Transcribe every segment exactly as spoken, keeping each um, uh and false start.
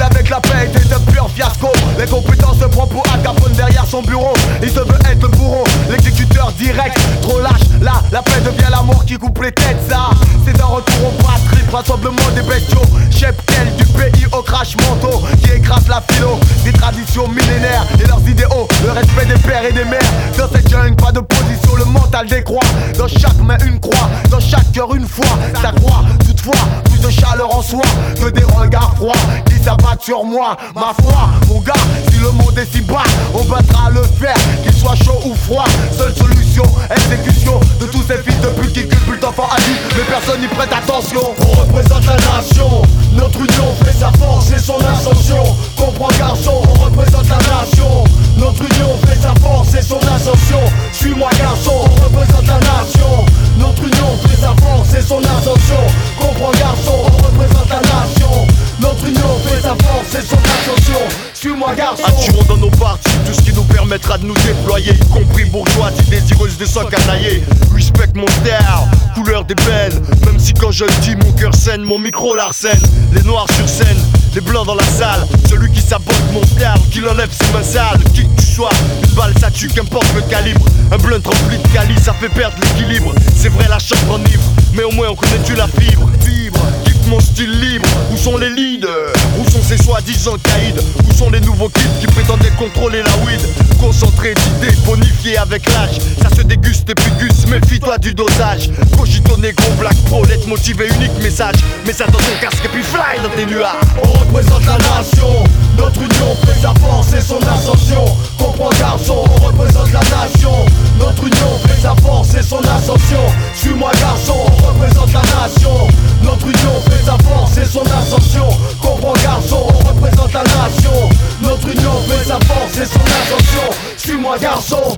avec la paix était de pur fiasco. Les compétences se prend pour Al Capone derrière son bureau. Il se veut être le bourreau, l'exécuteur direct. Trop lâche, là, la paix devient la mort qui coupe les têtes. Ça, c'est un retour au patrie, rassemblement des bestiaux. Cheptel du pays au crash manteau qui écrase la philo. Des traditions millénaires et leurs idéaux. Le respect des pères et des mères. Dans cette jungle, pas de position, le mental décroît. Dans chaque main une croix, dans chaque cœur une foi. Ça croit, toutefois, plus de chaleur en soi que des regards froids qui s'abattent sur moi. Ma foi, mon gars, si le monde est si bas, on battra le fer, qu'il soit chaud ou froid. Seule solution, exécution de tous ces fils de pute qui culpent d'enfants adultes, mais personne n'y prête attention. On représente la nation, notre union fait sa force et son ascension. Comprends garçon, on représente la nation. Notre union fait sa force et son ascension. Suis-moi garçon, on représente la nation. Notre union fait sa force et son ascension. Comprends garçon, on représente la nation. Notre union fait sa force et son ascension. Suis-moi garçon. Attirons dans nos parties tout ce qui nous permettra de nous déployer, y compris bourgeoisie désireuse de sang canaillé. Respect mon terre, couleur des peines. Même si quand je le dis mon cœur saigne, mon micro l'arsène. Les noirs sur scène, les blancs dans la salle. Celui qui sabote mon terme, qui l'enlève ses mains sales. Qui que tu sois, une balle ça tue, qu'importe le calibre. Un blunt rempli de cali, ça fait perdre l'équilibre. C'est vrai la chambre enivre, mais au moins on connaît-tu la fibre. Fibre, kiffe mon style libre. Où sont les leaders? Où sont ces soi-disant caïds? Où sont les nouveaux kids qui prétendaient contrôler la weed? Concentré d'idées, bonifié avec l'âge. Ça se déguste et pugus, méfie-toi du dosage. Cogito négro, black pro, lettre motivé, unique message. Mets ça dans ton casque et puis fly dans tes nuages. On représente la nation, notre union fait sa force et son ascension. Comprends garçon, on représente la nation. Notre union fait sa force et son ascension. Suis-moi garçon, on représente la nation. Notre union fait sa force et son ascension. Comprends garçon, on représente la nation. Notre union fait sa force et son ascension. Suis-moi garçon.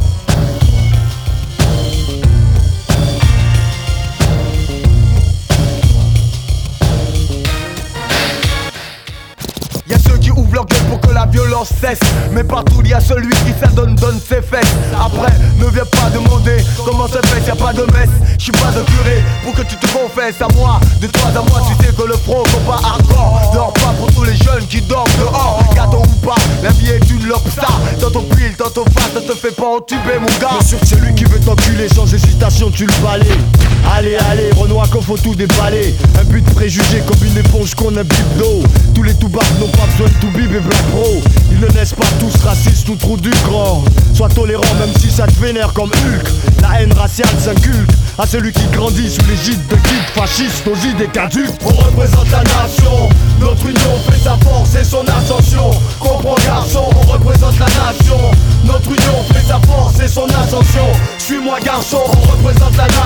Y'a ceux qui ouvrent leur gueule pour que la violence cesse, mais partout il y a celui qui s'adonne, donne ses fesses. Après, ne viens pas demander comment ça fait, y'a pas de messe. J'suis pas un curé pour que tu te confesses à moi. De toi à moi, tu sais que le front combat hardcore. Dors pas pour tous les jeunes qui dorment dehors. Gâteau ou pas, la vie est une lobster. Tantôt pile, tantôt face, ne te fais pas entuber mon gars. Bien sûr que celui qui veut t'enculer sans hésitation tu le balais. Allez, allez, Renoir qu'on faut tout déballer. Un but préjugé comme une éponge qu'on imbibe d'eau. Tous les toubabs n'ont pas besoin de tout bib et black pro. Ils ne naissent pas tous racistes ou trop du grand. Sois tolérant même si ça te vénère comme Hulk. La haine raciale s'inculque à celui qui grandit sous l'égide de guides fascistes aux idées caduques. On représente la nation, notre union fait sa force et son ascension. Comprends garçon, on représente la nation. Notre union fait sa force et son ascension. Suis-moi garçon, on représente la nation.